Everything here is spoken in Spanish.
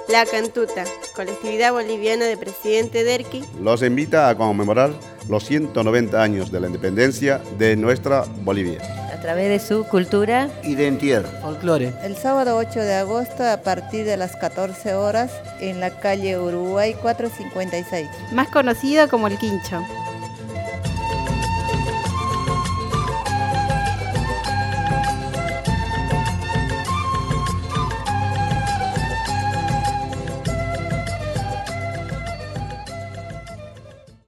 La Cantuta, colectividad boliviana de Presidente Derqui, los invita a conmemorar los 190 años de la independencia de nuestra Bolivia. A través de su cultura, identidad, folclore. El sábado 8 de agosto a partir de las 14 horas en la calle Uruguay 456. Más conocido como el Quincho.